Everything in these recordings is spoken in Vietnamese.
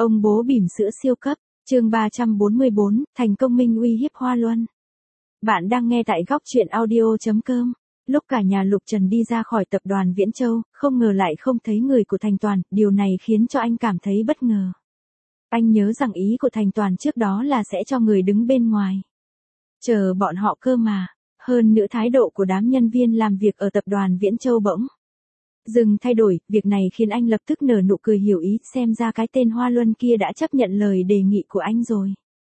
Ông bố bỉm sữa siêu cấp, chương 344, thành công minh uy hiếp Hoa Luân. Bạn đang nghe tại góc truyện audio.com. Lúc cả nhà Lục Trần đi ra khỏi tập đoàn Viễn Châu, không ngờ lại không thấy người của Thành Toàn, điều này khiến cho anh cảm thấy bất ngờ. Anh nhớ rằng ý của Thành Toàn trước đó là sẽ cho người đứng bên ngoài. Chờ bọn họ cơ mà, hơn nữa thái độ của đám nhân viên làm việc ở tập đoàn Viễn Châu bỗng dừng thay đổi, việc này khiến anh lập tức nở nụ cười hiểu ý, xem ra cái tên Hoa Luân kia đã chấp nhận lời đề nghị của anh rồi.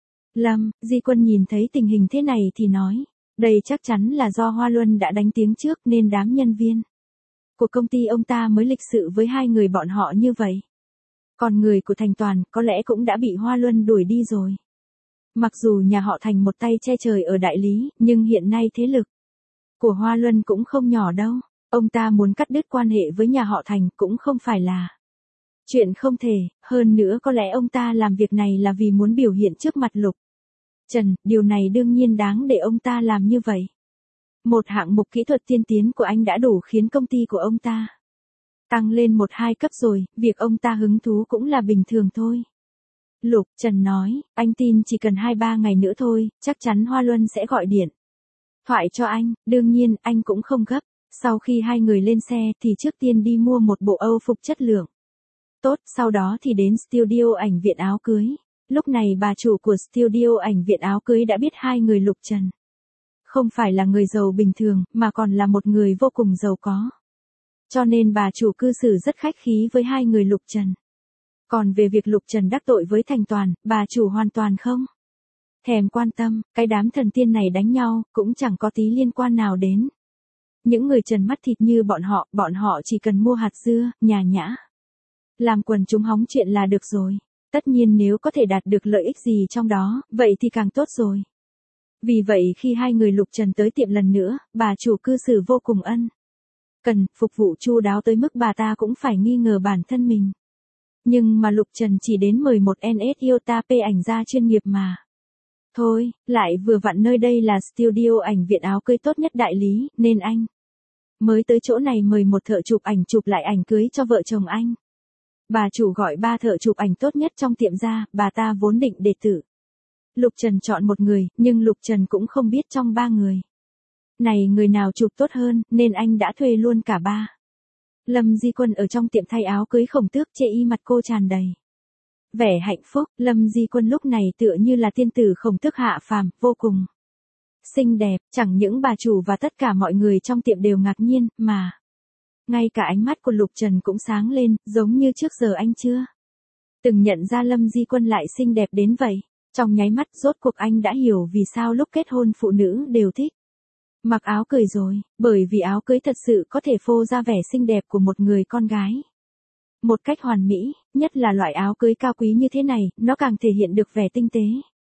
Lâm Di Quân nhìn thấy tình hình thế này thì nói, đây chắc chắn là do Hoa Luân đã đánh tiếng trước nên đám nhân viên của công ty ông ta mới lịch sự với hai người bọn họ như vậy. Còn người của Thành Toàn có lẽ cũng đã bị Hoa Luân đuổi đi rồi. Mặc dù nhà họ Thành một tay che trời ở đại lý, nhưng hiện nay thế lực của Hoa Luân cũng không nhỏ đâu. Ông ta muốn cắt đứt quan hệ với nhà họ Thành cũng không phải là chuyện không thể, hơn nữa có lẽ ông ta làm việc này là vì muốn biểu hiện trước mặt Lục Trần, điều này đương nhiên đáng để ông ta làm như vậy. Một hạng mục kỹ thuật tiên tiến của anh đã đủ khiến công ty của ông ta tăng lên 1-2 cấp rồi, việc ông ta hứng thú cũng là bình thường thôi. Lục Trần nói, anh tin chỉ cần 2-3 ngày nữa thôi, chắc chắn Hoa Luân sẽ gọi điện thoại cho anh, đương nhiên anh cũng không gấp. Sau khi hai người lên xe thì trước tiên đi mua một bộ Âu phục chất lượng tốt, sau đó thì đến studio ảnh viện áo cưới. Lúc này bà chủ của studio ảnh viện áo cưới đã biết hai người Lục Trần không phải là người giàu bình thường, mà còn là một người vô cùng giàu có. Cho nên bà chủ cư xử rất khách khí với hai người Lục Trần. Còn về việc Lục Trần đắc tội với Thành Toàn, bà chủ hoàn toàn không thèm quan tâm, cái đám thần tiên này đánh nhau, cũng chẳng có tí liên quan nào đến những người trần mắt thịt như bọn họ chỉ cần mua hạt dưa, nhã nhã làm quần chúng hóng chuyện là được rồi. Tất nhiên nếu có thể đạt được lợi ích gì trong đó, vậy thì càng tốt rồi. Vì vậy khi hai người Lục Trần tới tiệm lần nữa, bà chủ cư xử vô cùng ân cần, phục vụ chu đáo tới mức bà ta cũng phải nghi ngờ bản thân mình. Nhưng mà Lục Trần chỉ đến mời một NS Iota P ảnh gia chuyên nghiệp mà thôi, lại vừa vặn nơi đây là studio ảnh viện áo cưới tốt nhất đại lý, nên anh mới tới chỗ này mời một thợ chụp ảnh chụp lại ảnh cưới cho vợ chồng anh. Bà chủ gọi 3 thợ chụp ảnh tốt nhất trong tiệm ra, bà ta vốn định để tử Lục Trần chọn một người, nhưng Lục Trần cũng không biết trong 3 người này người nào chụp tốt hơn, nên anh đã thuê luôn cả 3. Lâm Di Quân ở trong tiệm thay áo cưới Khổng Tước chê y mặt cô tràn đầy vẻ hạnh phúc. Lâm Di Quân lúc này tựa như là tiên tử Khổng Tước hạ phàm, vô cùng xinh đẹp, chẳng những bà chủ và tất cả mọi người trong tiệm đều ngạc nhiên, mà ngay cả ánh mắt của Lục Trần cũng sáng lên, giống như trước giờ anh chưa từng nhận ra Lâm Di Quân lại xinh đẹp đến vậy. Trong nháy mắt rốt cuộc anh đã hiểu vì sao lúc kết hôn phụ nữ đều thích mặc áo cưới rồi, bởi vì áo cưới thật sự có thể phô ra vẻ xinh đẹp của một người con gái một cách hoàn mỹ, nhất là loại áo cưới cao quý như thế này, nó càng thể hiện được vẻ tinh tế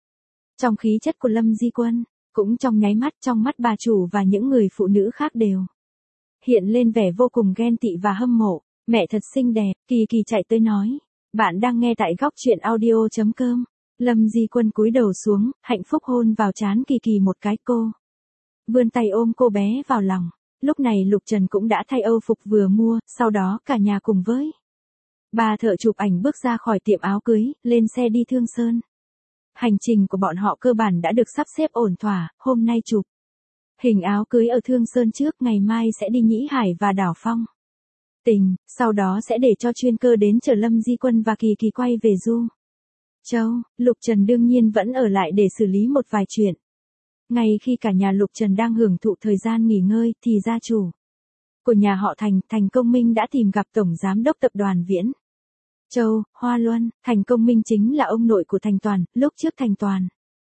trong khí chất của Lâm Di Quân. Cũng trong nháy mắt trong mắt bà chủ và những người phụ nữ khác đều hiện lên vẻ vô cùng ghen tị và hâm mộ. Mẹ thật xinh đẹp, Kỳ Kỳ chạy tới nói. Bạn đang nghe tại góc truyện audio.com. Lâm Di Quân cúi đầu xuống, hạnh phúc hôn vào trán Kỳ Kỳ một cái, cô vươn tay ôm cô bé vào lòng. Lúc này Lục Trần cũng đã thay Âu phục vừa mua, sau đó cả nhà cùng với 3 thợ chụp ảnh bước ra khỏi tiệm áo cưới, lên xe đi Thương Sơn. Hành trình của bọn họ cơ bản đã được sắp xếp ổn thỏa, hôm nay chụp hình áo cưới ở Thương Sơn trước, ngày mai sẽ đi Nhĩ Hải và đảo Phong Tình, sau đó sẽ để cho chuyên cơ đến chở Lâm Di Quân và Kỳ Kỳ quay về Du Châu. Lục Trần đương nhiên vẫn ở lại để xử lý một vài chuyện. Ngay khi cả nhà Lục Trần đang hưởng thụ thời gian nghỉ ngơi thì gia chủ của nhà họ Thành Công Minh đã tìm gặp Tổng Giám đốc Tập đoàn Viễn Châu, Hoa Luân. Thành Công Minh chính là ông nội của Thành Toàn, lúc trước Thành Toàn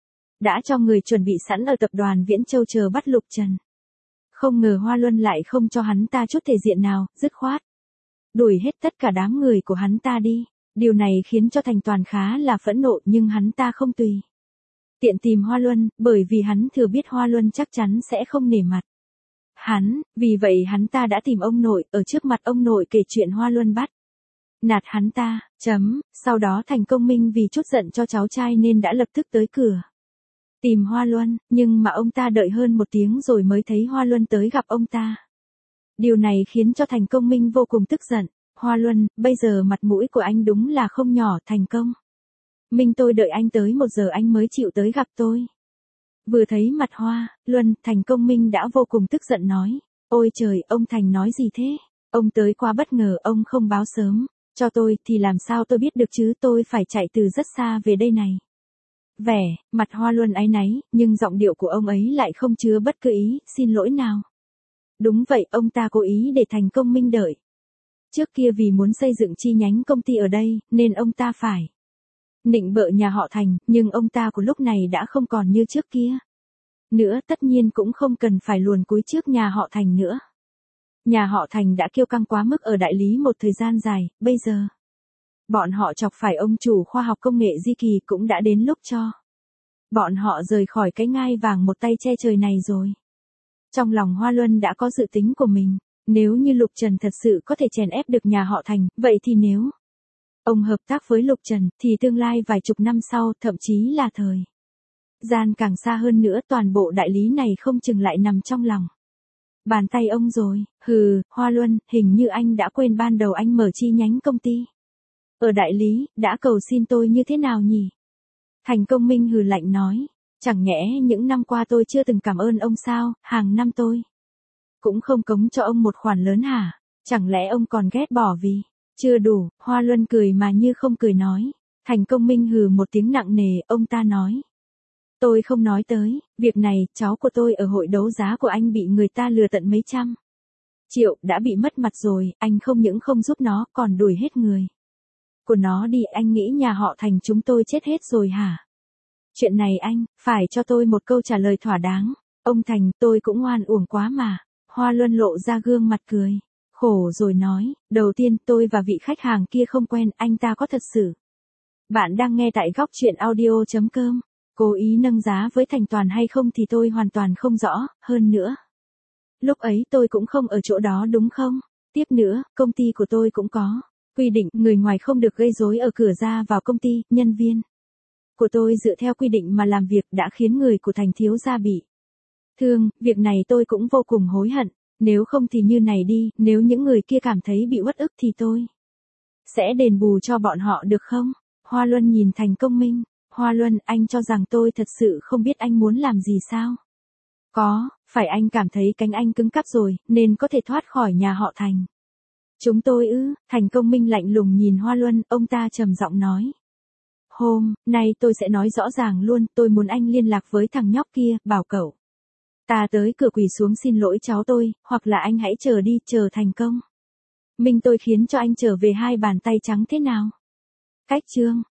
đã cho người chuẩn bị sẵn ở Tập đoàn Viễn Châu chờ bắt Lục Trần. Không ngờ Hoa Luân lại không cho hắn ta chút thể diện nào, dứt khoát đuổi hết tất cả đám người của hắn ta đi. Điều này khiến cho Thành Toàn khá là phẫn nộ, nhưng hắn ta không tùy tiện tìm Hoa Luân, bởi vì hắn thừa biết Hoa Luân chắc chắn sẽ không nể mặt hắn, vì vậy hắn ta đã tìm ông nội, ở trước mặt ông nội kể chuyện Hoa Luân bắt nạt hắn ta. Sau đó Thành Công Minh vì chút giận cho cháu trai nên đã lập tức tới cửa tìm Hoa Luân, nhưng mà ông ta đợi hơn 1 tiếng rồi mới thấy Hoa Luân tới gặp ông ta. Điều này khiến cho Thành Công Minh vô cùng tức giận. Hoa Luân, bây giờ mặt mũi của anh đúng là không nhỏ. Thành Công Minh tôi đợi anh tới 1 giờ anh mới chịu tới gặp tôi. Vừa thấy mặt Hoa Luân, Thành Công Minh đã vô cùng tức giận nói. Ôi trời, ông Thành nói gì thế? Ông tới quá bất ngờ, ông không báo sớm cho tôi thì làm sao tôi biết được chứ, tôi phải chạy từ rất xa về đây này. Vẻ mặt Hoa Luân áy náy, nhưng giọng điệu của ông ấy lại không chứa bất cứ ý xin lỗi nào. Đúng vậy, ông ta cố ý để Thành Công Minh đợi. Trước kia vì muốn xây dựng chi nhánh công ty ở đây, nên ông ta phải nịnh bợ nhà họ Thành, nhưng ông ta của lúc này đã không còn như trước kia. Nữa tất nhiên cũng không cần phải luồn cúi trước nhà họ Thành nữa. Nhà họ Thành đã kiêu căng quá mức ở đại lý một thời gian dài, bây giờ bọn họ chọc phải ông chủ khoa học công nghệ Di Kỳ, cũng đã đến lúc cho bọn họ rời khỏi cái ngai vàng một tay che trời này rồi. Trong lòng Hoa Luân đã có dự tính của mình, nếu như Lục Trần thật sự có thể chèn ép được nhà họ Thành, vậy thì nếu ông hợp tác với Lục Trần, thì tương lai vài chục năm sau, thậm chí là thời gian càng xa hơn nữa, toàn bộ đại lý này không chừng lại nằm trong lòng bàn tay ông rồi. Hừ, Hoa Luân, hình như anh đã quên ban đầu anh mở chi nhánh công ty ở đại lý, đã cầu xin tôi như thế nào nhỉ? Thành Công Minh hừ lạnh nói. Chẳng nhẽ những năm qua tôi chưa từng cảm ơn ông sao, hàng năm tôi cũng không cống cho ông một khoản lớn hả? Chẳng lẽ ông còn ghét bỏ vì chưa đủ? Hoa Luân cười mà như không cười nói. Thành Công Minh hừ một tiếng nặng nề, ông ta nói. Tôi không nói tới, việc này, cháu của tôi ở hội đấu giá của anh bị người ta lừa tận mấy trăm triệu, đã bị mất mặt rồi, anh không những không giúp nó, còn đuổi hết người của nó đi, anh nghĩ nhà họ Thành chúng tôi chết hết rồi hả? Chuyện này anh, phải cho tôi một câu trả lời thỏa đáng. Ông Thành, tôi cũng oan uổng quá mà. Hoa Luân lộ ra gương mặt cười khổ rồi nói, đầu tiên tôi và vị khách hàng kia không quen, anh ta có thật sự. Bạn đang nghe tại góc truyện audio.com. Cố ý nâng giá với Thành Toàn hay không thì tôi hoàn toàn không rõ, hơn nữa. Lúc ấy tôi cũng không ở chỗ đó đúng không? Tiếp nữa, công ty của tôi cũng có quy định người ngoài không được gây rối ở cửa ra vào công ty, nhân viên của tôi dựa theo quy định mà làm việc đã khiến người của Thành thiếu gia bị thương, việc này tôi cũng vô cùng hối hận, nếu không thì như này đi, nếu những người kia cảm thấy bị uất ức thì tôi sẽ đền bù cho bọn họ được không? Hoa Luân nhìn Thành Công Minh. Hoa Luân, anh cho rằng tôi thật sự không biết anh muốn làm gì sao? Có, phải anh cảm thấy cánh anh cứng cáp rồi, nên có thể thoát khỏi nhà họ Thành. Chúng tôi ư? Thành Công Minh lạnh lùng nhìn Hoa Luân, ông ta trầm giọng nói. Hôm nay tôi sẽ nói rõ ràng luôn, tôi muốn anh liên lạc với thằng nhóc kia, bảo cậu ta tới cửa quỳ xuống xin lỗi cháu tôi, hoặc là anh hãy chờ đi, chờ thành công Minh tôi khiến cho anh trở về 2 bàn tay trắng thế nào? Cách chương